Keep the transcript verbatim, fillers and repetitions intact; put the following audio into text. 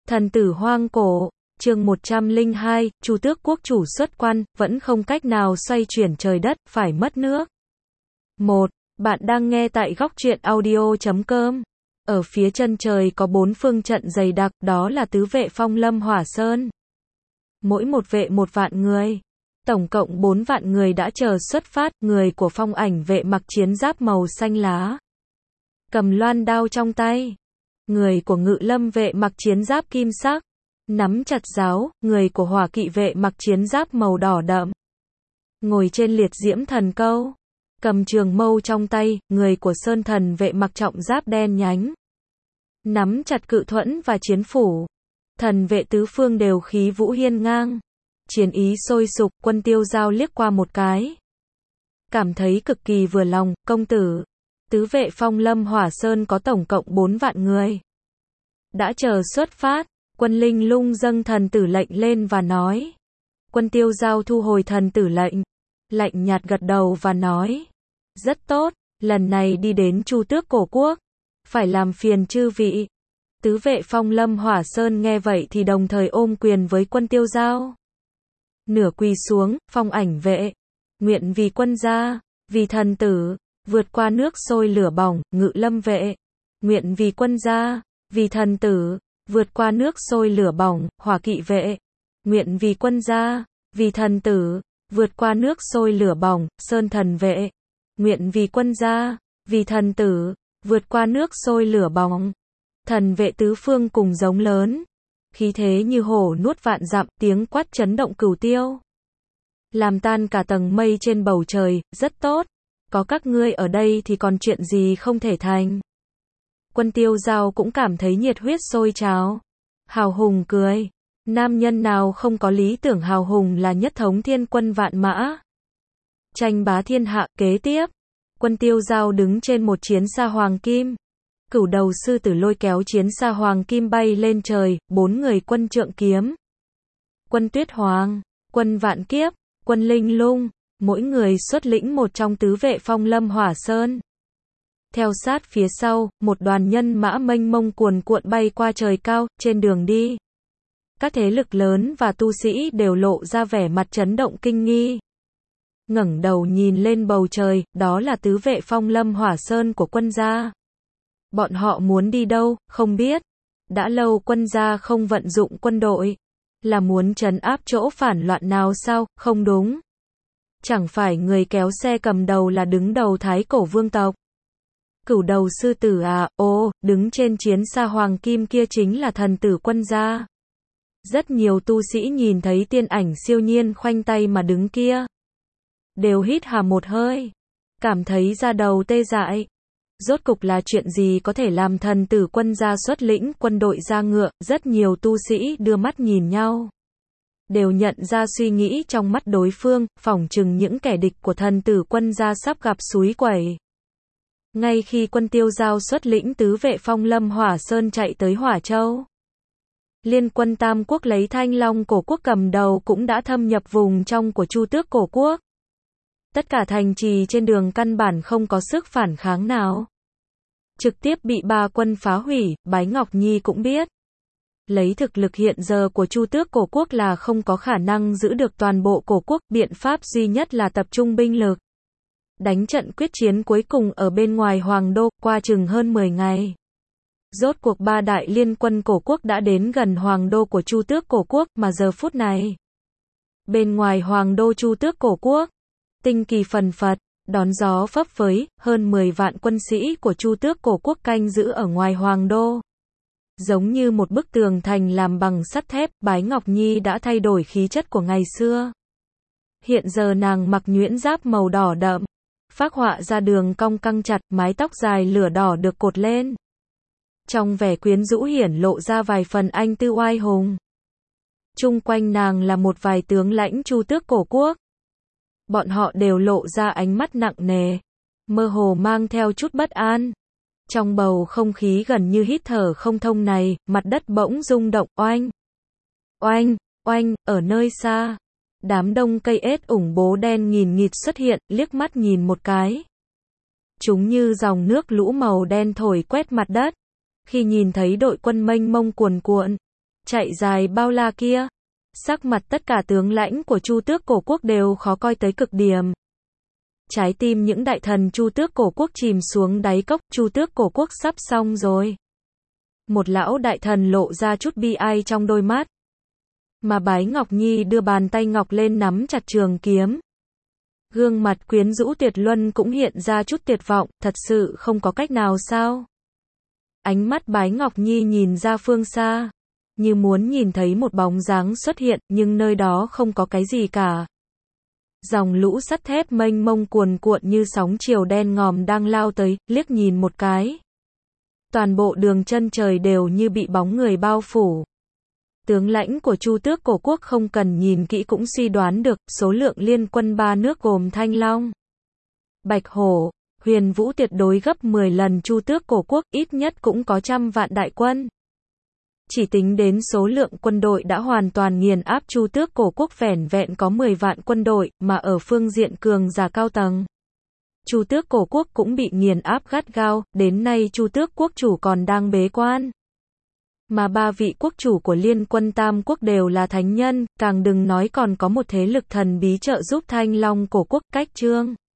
Thần tử hoang cổ, chương một trăm lẻ hai, Chu Tước quốc chủ xuất quan, vẫn không cách nào xoay chuyển trời đất, phải mất nước. một. Bạn đang nghe tại góc truyện audio chấm com. Ở phía chân trời có bốn phương trận dày đặc, đó là tứ vệ Phong Lâm Hỏa Sơn. Mỗi một vệ một vạn người. Tổng cộng bốn vạn người đã chờ xuất phát, người của Phong Ảnh vệ mặc chiến giáp màu xanh lá, cầm loan đao trong tay. Người của Ngự Lâm vệ mặc chiến giáp kim sắc, nắm chặt giáo, người của Hỏa Kỵ vệ mặc chiến giáp màu đỏ đậm, ngồi trên liệt diễm thần câu, cầm trường mâu trong tay, người của Sơn Thần vệ mặc trọng giáp đen nhánh, nắm chặt cự thuẫn và chiến phủ. Thần vệ tứ phương đều khí vũ hiên ngang, chiến ý sôi sục. Quân Tiêu Giao liếc qua một cái, cảm thấy cực kỳ vừa lòng. Công tử, tứ vệ Phong Lâm Hỏa Sơn có tổng cộng bốn vạn người, đã chờ xuất phát. Quân Linh Lung dâng thần tử lệnh lên và nói. Quân Tiêu Giao thu hồi thần tử lệnh, lạnh nhạt gật đầu và nói, rất tốt, lần này đi đến Chu Tước cổ quốc, phải làm phiền chư vị. Tứ vệ Phong Lâm Hỏa Sơn nghe vậy thì đồng thời ôm quyền với Quân Tiêu Giao, nửa quỳ xuống. Phong Ảnh vệ, nguyện vì quân gia, vì thần tử, vượt qua nước sôi lửa bỏng. Ngự Lâm vệ, nguyện vì quân gia, vì thần tử, vượt qua nước sôi lửa bỏng. Hỏa Kỵ vệ, nguyện vì quân gia, vì thần tử, vượt qua nước sôi lửa bỏng. Sơn Thần vệ, nguyện vì quân gia, vì thần tử, vượt qua nước sôi lửa bỏng. Thần vệ tứ phương cùng giống lớn, khí thế như hổ nuốt vạn dặm, tiếng quát chấn động cửu tiêu, làm tan cả tầng mây trên bầu trời. Rất tốt, có các ngươi ở đây thì còn chuyện gì không thể thành. Quân Tiêu Giao cũng cảm thấy nhiệt huyết sôi trào, hào hùng cười. Nam nhân nào không có lý tưởng hào hùng là nhất thống thiên quân vạn mã, tranh bá thiên hạ. Kế tiếp, Quân Tiêu Giao đứng trên một chiến xa hoàng kim, cửu đầu sư tử lôi kéo chiến xa hoàng kim bay lên trời. Bốn người Quân Trượng Kiếm, Quân Tuyết Hoàng, Quân Vạn Kiếp, Quân Linh Lung, mỗi người xuất lĩnh một trong tứ vệ Phong Lâm Hỏa Sơn. Theo sát phía sau, một đoàn nhân mã mênh mông cuồn cuộn bay qua trời cao. Trên đường đi, các thế lực lớn và tu sĩ đều lộ ra vẻ mặt chấn động kinh nghi, ngẩng đầu nhìn lên bầu trời, đó là tứ vệ Phong Lâm Hỏa Sơn của quân gia. Bọn họ muốn đi đâu, không biết. Đã lâu quân gia không vận dụng quân đội, là muốn trấn áp chỗ phản loạn nào sao? Không đúng. Chẳng phải người kéo xe cầm đầu là đứng đầu Thái Cổ vương tộc, cửu đầu sư tử à? Ồ, đứng trên chiến xa hoàng kim kia chính là thần tử quân gia. Rất nhiều tu sĩ nhìn thấy tiên ảnh siêu nhiên khoanh tay mà đứng kia, đều hít hà một hơi, cảm thấy da đầu tê dại. Rốt cục là chuyện gì có thể làm thần tử quân gia xuất lĩnh quân đội ra ngựa? Rất nhiều tu sĩ đưa mắt nhìn nhau, đều nhận ra suy nghĩ trong mắt đối phương, phỏng chừng những kẻ địch của thần tử quân gia sắp gặp súi quẩy. Ngay khi Quân Tiêu Giao xuất lĩnh tứ vệ Phong Lâm Hỏa Sơn chạy tới Hỏa Châu, Liên quân Tam quốc lấy Thanh Long cổ quốc cầm đầu cũng đã thâm nhập vùng trong của Chu Tước cổ quốc. Tất cả thành trì trên đường căn bản không có sức phản kháng nào, trực tiếp bị ba quân phá hủy. Bái Ngọc Nhi cũng biết, lấy thực lực hiện giờ của Chu Tước cổ quốc là không có khả năng giữ được toàn bộ cổ quốc. Biện pháp duy nhất là tập trung binh lực, đánh trận quyết chiến cuối cùng ở bên ngoài Hoàng đô. Qua chừng hơn mười ngày, rốt cuộc ba đại liên quân cổ quốc đã đến gần Hoàng đô của Chu Tước cổ quốc. Mà giờ phút này, bên ngoài Hoàng đô Chu Tước cổ quốc, tinh kỳ phần phật, đón gió phấp phới. Hơn mười vạn quân sĩ của Chu Tước cổ quốc canh giữ ở ngoài Hoàng đô, giống như một bức tường thành làm bằng sắt thép. Bái Ngọc Nhi đã thay đổi khí chất của ngày xưa. Hiện giờ nàng mặc nhuyễn giáp màu đỏ đậm, phác họa ra đường cong căng chặt, mái tóc dài lửa đỏ được cột lên, trong vẻ quyến rũ hiển lộ ra vài phần anh tư oai hùng. Chung quanh nàng là một vài tướng lãnh Chu Tước cổ quốc, bọn họ đều lộ ra ánh mắt nặng nề, mơ hồ mang theo chút bất an. Trong bầu không khí gần như hít thở không thông này, mặt đất bỗng rung động. Oanh, oanh, oanh. Ở nơi xa, đám đông cây ết ủng bố đen nghìn nghịt xuất hiện. Liếc mắt nhìn một cái, chúng như dòng nước lũ màu đen thổi quét mặt đất. Khi nhìn thấy đội quân mênh mông cuồn cuộn, chạy dài bao la kia. Sắc mặt tất cả tướng lãnh của Chu Tước Cổ Quốc đều khó coi tới cực điểm. Trái tim những đại thần Chu Tước Cổ Quốc chìm xuống đáy cốc, Chu Tước Cổ Quốc sắp xong rồi. Một lão đại thần lộ ra chút bi ai trong đôi mắt. Mà Bái Ngọc Nhi đưa bàn tay ngọc lên nắm chặt trường kiếm. Gương mặt quyến rũ tuyệt luân cũng hiện ra chút tuyệt vọng, thật sự không có cách nào sao? Ánh mắt Bái Ngọc Nhi nhìn ra phương xa, như muốn nhìn thấy một bóng dáng xuất hiện, nhưng nơi đó không có cái gì cả. Dòng lũ sắt thép mênh mông cuồn cuộn như sóng chiều đen ngòm đang lao tới, liếc nhìn một cái. Toàn bộ đường chân trời đều như bị bóng người bao phủ. Tướng lãnh của Chu Tước Cổ Quốc không cần nhìn kỹ cũng suy đoán được, số lượng liên quân ba nước gồm Thanh Long, Bạch Hổ, Huyền Vũ tuyệt đối gấp mười lần Chu Tước Cổ Quốc, ít nhất cũng có trăm vạn đại quân. Chỉ tính đến số lượng quân đội đã hoàn toàn nghiền áp Chu Tước Cổ Quốc vẻn vẹn có mười vạn quân đội, mà ở phương diện cường giả cao tầng. Chu Tước Cổ Quốc cũng bị nghiền áp gắt gao, đến nay Chu Tước Quốc chủ còn đang bế quan. Mà ba vị quốc chủ của liên quân Tam Quốc đều là thánh nhân, càng đừng nói còn có một thế lực thần bí trợ giúp Thanh Long Cổ Quốc, cách Trương